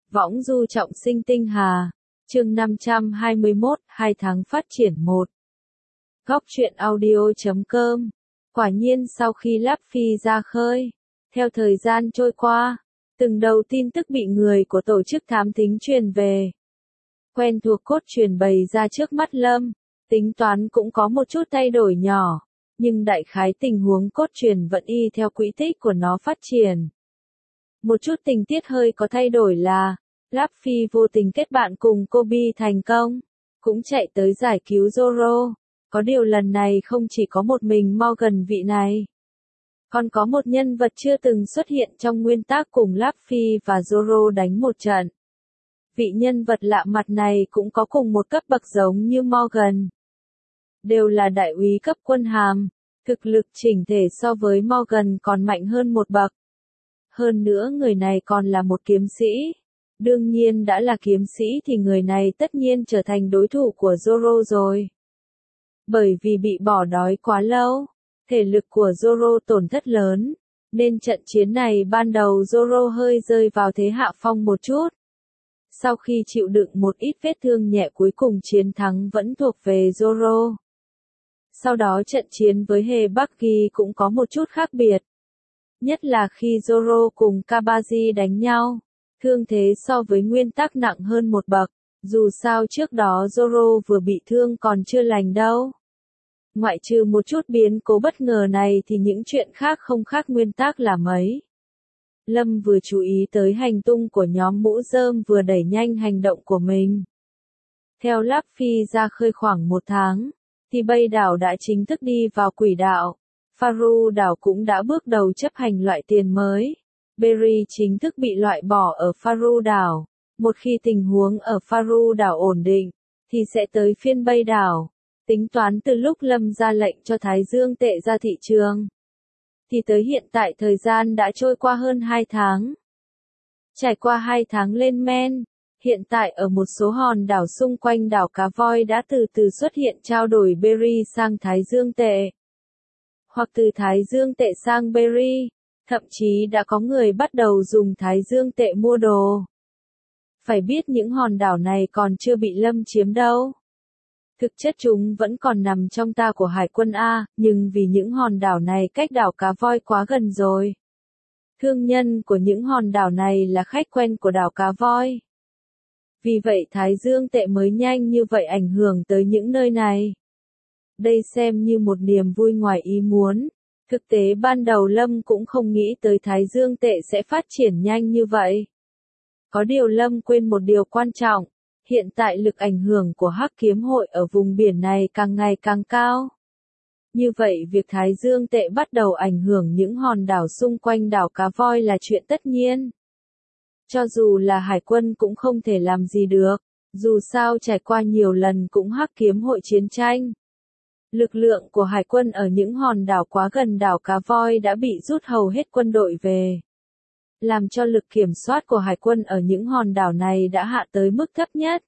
Võng du trọng sinh tinh hà. Chương 521, 2 tháng phát triển 1. Góc truyện audio.com. Quả nhiên sau khi Láp Phi ra khơi, theo thời gian trôi qua, từng đầu tin tức bị người của tổ chức thám thính truyền về. Quen thuộc cốt truyện bày ra trước mắt Lâm, tính toán cũng có một chút thay đổi nhỏ, nhưng đại khái tình huống cốt truyện vẫn y theo quỹ tích của nó phát triển. Một chút tình tiết hơi có thay đổi là, Láp Phi vô tình kết bạn cùng Kobe thành công, cũng chạy tới giải cứu Zoro. Có điều lần này không chỉ có một mình Morgan vị này, còn có một nhân vật chưa từng xuất hiện trong nguyên tác cùng Láp Phi và Zoro đánh một trận. Vị nhân vật lạ mặt này cũng có cùng một cấp bậc giống như Morgan. Đều là đại úy cấp quân hàm, thực lực chỉnh thể so với Morgan còn mạnh hơn một bậc. Hơn nữa người này còn là một kiếm sĩ. Đương nhiên đã là kiếm sĩ thì người này tất nhiên trở thành đối thủ của Zoro rồi. Bởi vì bị bỏ đói quá lâu, thể lực của Zoro tổn thất lớn, nên trận chiến này ban đầu Zoro hơi rơi vào thế hạ phong một chút. Sau khi chịu đựng một ít vết thương nhẹ cuối cùng chiến thắng vẫn thuộc về Zoro. Sau đó trận chiến với Hebaki cũng có một chút khác biệt. Nhất là khi Zoro cùng Kabaji đánh nhau, thương thế so với nguyên tắc nặng hơn một bậc, dù sao trước đó Zoro vừa bị thương còn chưa lành đâu. Ngoại trừ một chút biến cố bất ngờ này thì những chuyện khác không khác nguyên tắc là mấy. Lâm vừa chú ý tới hành tung của nhóm mũ rơm vừa đẩy nhanh hành động của mình. Theo Láp Phi ra khơi khoảng 1 tháng, thì Bay đảo đã chính thức đi vào quỹ đạo. Faru đảo cũng đã bước đầu chấp hành loại tiền mới. Berry chính thức bị loại bỏ ở Faru đảo. Một khi tình huống ở Faru đảo ổn định, thì sẽ tới phiên Bay đảo. Tính toán từ lúc Lâm ra lệnh cho Thái Dương tệ ra thị trường, thì tới hiện tại thời gian đã trôi qua hơn 2 tháng. Trải qua 2 tháng lên men, hiện tại ở một số hòn đảo xung quanh đảo Cá Voi đã từ từ xuất hiện trao đổi Berry sang Thái Dương tệ. Hoặc từ Thái Dương tệ sang Berry, thậm chí đã có người bắt đầu dùng Thái Dương tệ mua đồ. Phải biết những hòn đảo này còn chưa bị Lâm chiếm đâu. Thực chất chúng vẫn còn nằm trong ta của Hải quân A, nhưng vì những hòn đảo này cách đảo Cá Voi quá gần rồi. Thương nhân của những hòn đảo này là khách quen của đảo Cá Voi. Vì vậy Thái Dương tệ mới nhanh như vậy ảnh hưởng tới những nơi này. Đây xem như một niềm vui ngoài ý muốn. Thực tế ban đầu Lâm cũng không nghĩ tới Thái Dương tệ sẽ phát triển nhanh như vậy. Có điều Lâm quên một điều quan trọng. Hiện tại lực ảnh hưởng của Hắc Kiếm Hội ở vùng biển này càng ngày càng cao. Như vậy việc Thái Dương tệ bắt đầu ảnh hưởng những hòn đảo xung quanh đảo Cá Voi là chuyện tất nhiên. Cho dù là Hải quân cũng không thể làm gì được, dù sao trải qua nhiều lần cũng Hắc Kiếm Hội chiến tranh. Lực lượng của Hải quân ở những hòn đảo quá gần đảo Cá Voi đã bị rút hầu hết quân đội về. Làm cho lực kiểm soát của Hải quân ở những hòn đảo này đã hạ tới mức thấp nhất.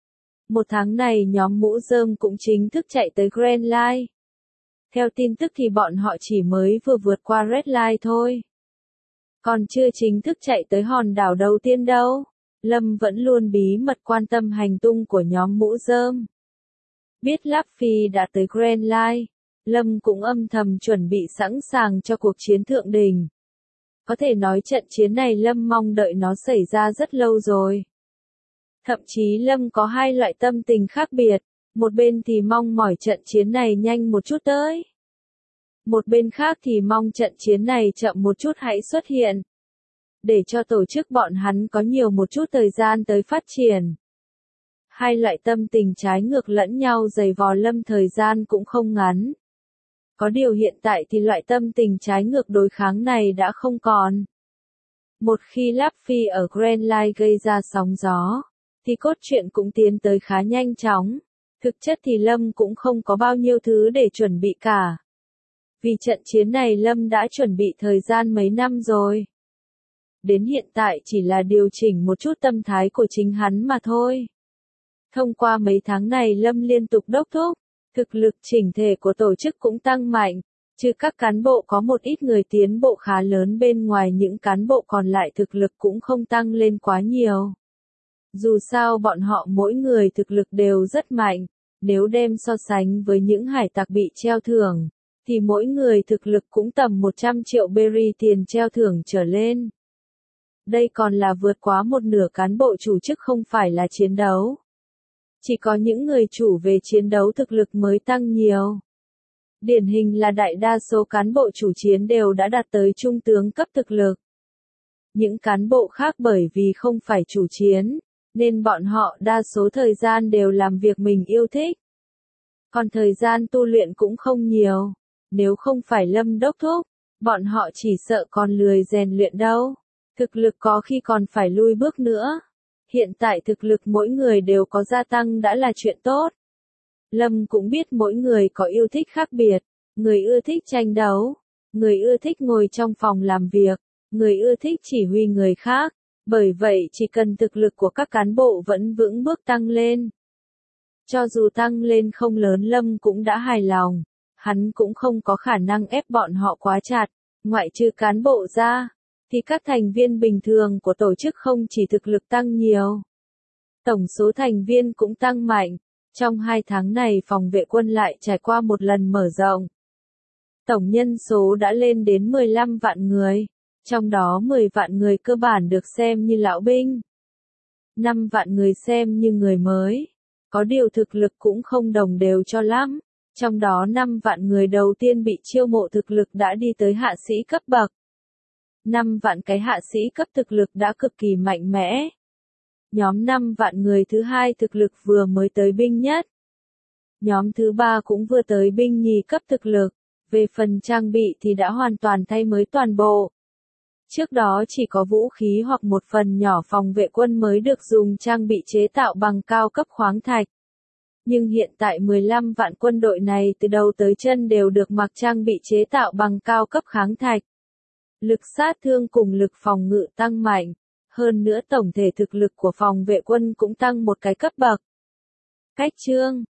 1 tháng này nhóm mũ rơm cũng chính thức chạy tới Grand Line. Theo tin tức thì bọn họ chỉ mới vừa vượt qua Red Line thôi. Còn chưa chính thức chạy tới hòn đảo đầu tiên đâu. Lâm vẫn luôn bí mật quan tâm hành tung của nhóm mũ rơm. Biết Láp Phi đã tới Grand Line, Lâm cũng âm thầm chuẩn bị sẵn sàng cho cuộc chiến thượng đỉnh. Có thể nói trận chiến này Lâm mong đợi nó xảy ra rất lâu rồi. Thậm chí Lâm có 2 loại tâm tình khác biệt, một bên thì mong mỏi trận chiến này nhanh một chút tới. Một bên khác thì mong trận chiến này chậm một chút hãy xuất hiện. Để cho tổ chức bọn hắn có nhiều một chút thời gian tới phát triển. 2 loại tâm tình trái ngược lẫn nhau giày vò Lâm thời gian cũng không ngắn. Có điều hiện tại thì loại tâm tình trái ngược đối kháng này đã không còn. Một khi Láp Phi ở Grand Line gây ra sóng gió, thì cốt truyện cũng tiến tới khá nhanh chóng. Thực chất thì Lâm cũng không có bao nhiêu thứ để chuẩn bị cả. Vì trận chiến này Lâm đã chuẩn bị thời gian mấy năm rồi. Đến hiện tại chỉ là điều chỉnh một chút tâm thái của chính hắn mà thôi. Thông qua mấy tháng này Lâm liên tục đốc thúc. Thực lực chỉnh thể của tổ chức cũng tăng mạnh, trừ các cán bộ có một ít người tiến bộ khá lớn bên ngoài những cán bộ còn lại thực lực cũng không tăng lên quá nhiều. Dù sao bọn họ mỗi người thực lực đều rất mạnh, nếu đem so sánh với những hải tặc bị treo thưởng, thì mỗi người thực lực cũng tầm 100 triệu berry tiền treo thưởng trở lên. Đây còn là vượt quá một nửa cán bộ chủ chức không phải là chiến đấu. Chỉ có những người chủ về chiến đấu thực lực mới tăng nhiều. Điển hình là đại đa số cán bộ chủ chiến đều đã đạt tới trung tướng cấp thực lực. Những cán bộ khác bởi vì không phải chủ chiến, nên bọn họ đa số thời gian đều làm việc mình yêu thích. Còn thời gian tu luyện cũng không nhiều. Nếu không phải Lâm đốc thúc, bọn họ chỉ sợ còn lười rèn luyện đâu. Thực lực có khi còn phải lui bước nữa. Hiện tại thực lực mỗi người đều có gia tăng đã là chuyện tốt. Lâm cũng biết mỗi người có yêu thích khác biệt. Người ưa thích tranh đấu, người ưa thích ngồi trong phòng làm việc, người ưa thích chỉ huy người khác. Bởi vậy chỉ cần thực lực của các cán bộ vẫn vững bước tăng lên. Cho dù tăng lên không lớn Lâm cũng đã hài lòng. Hắn cũng không có khả năng ép bọn họ quá chặt, ngoại trừ cán bộ ra, thì các thành viên bình thường của tổ chức không chỉ thực lực tăng nhiều. Tổng số thành viên cũng tăng mạnh. Trong 2 tháng này phòng vệ quân lại trải qua một lần mở rộng. Tổng nhân số đã lên đến 15 vạn người, trong đó 10 vạn người cơ bản được xem như lão binh. 5 vạn người xem như người mới, có điều thực lực cũng không đồng đều cho lắm. Trong đó 5 vạn người đầu tiên bị chiêu mộ thực lực đã đi tới hạ sĩ cấp bậc. 5 vạn cái hạ sĩ cấp thực lực đã cực kỳ mạnh mẽ. Nhóm 5 vạn người thứ hai thực lực vừa mới tới binh nhất. Nhóm thứ ba cũng vừa tới binh nhì cấp thực lực. Về phần trang bị thì đã hoàn toàn thay mới toàn bộ. Trước đó chỉ có vũ khí hoặc một phần nhỏ phòng vệ quân mới được dùng trang bị chế tạo bằng cao cấp khoáng thạch. Nhưng hiện tại 15 vạn quân đội này từ đầu tới chân đều được mặc trang bị chế tạo bằng cao cấp kháng thạch. Lực sát thương cùng lực phòng ngự tăng mạnh. Hơn nữa tổng thể thực lực của phòng vệ quân cũng tăng một cái cấp bậc. Cách chương